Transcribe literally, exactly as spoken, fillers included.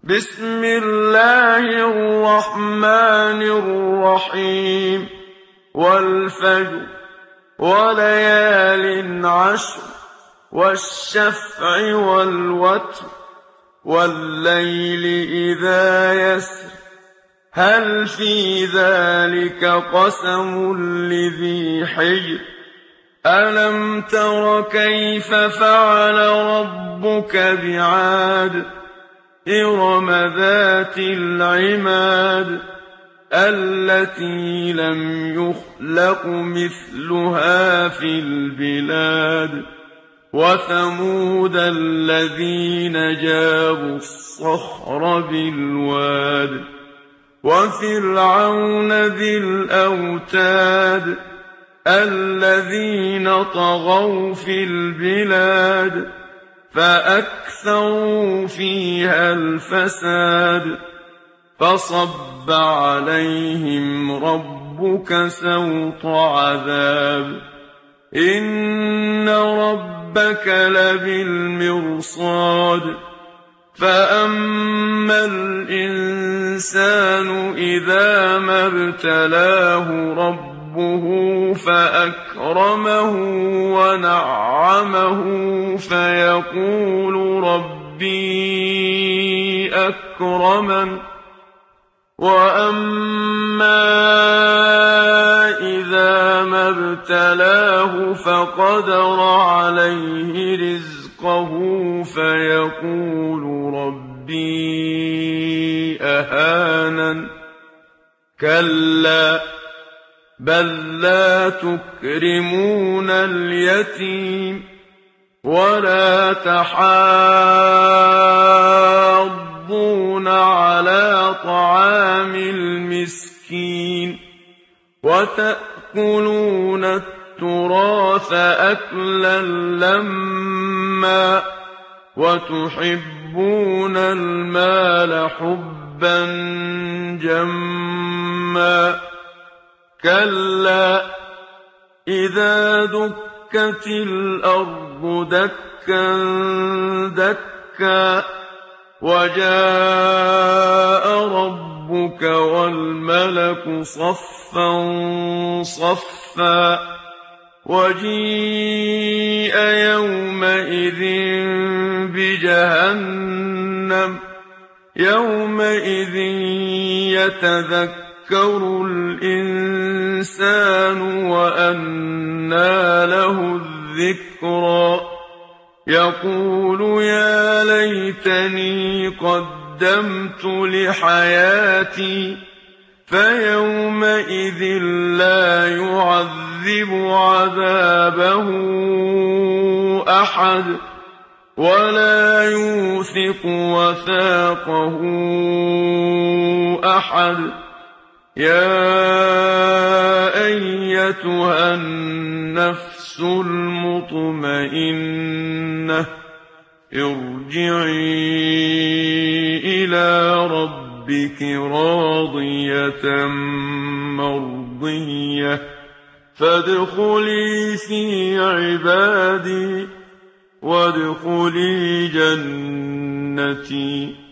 بسم الله الرحمن الرحيم والفجر وليال عشر والشفع والوتر والليل إذا يسر هل في ذلك قسم لذي حجر ألم تر كيف فعل ربك بعاد إرم ذات العماد التي لم يخلق مثلها في البلاد وثمود الذين جابوا الصخر بالواد وفرعون ذي الأوتاد الذين طغوا في البلاد فأكثروا فيها الفساد فصب عليهم ربك سوط عذاب إن ربك لبالمرصاد فأما الإنسان إذا ما ابتلاه ربه فأكرمه ونعمه فيقول ربي أكرمن وأما إذا ما ابتلاه فقدر عليه رزقه فيقول ربي أهانن كلا بل لا تكرمون اليتيم ولا تحاضون على طعام المسكين وتأكلون التراث أكلا لما وتحبون المال حبا جما كلا إذا دكت الأرض دكا دكا وجاء ربك والملك صفا صفا وجيء يومئذ بجهنم يومئذ يتذكر يذكر الإنسان وأنى له الذكرى يقول يا ليتني قدمت لحياتي فيومئذ لا يعذب عذابه أحد ولا يوثق وثاقه أحد يا أيتها النفس المطمئنة ارجعي إلى ربك راضية مرضية فادخلي في عبادي وادخلي جنتي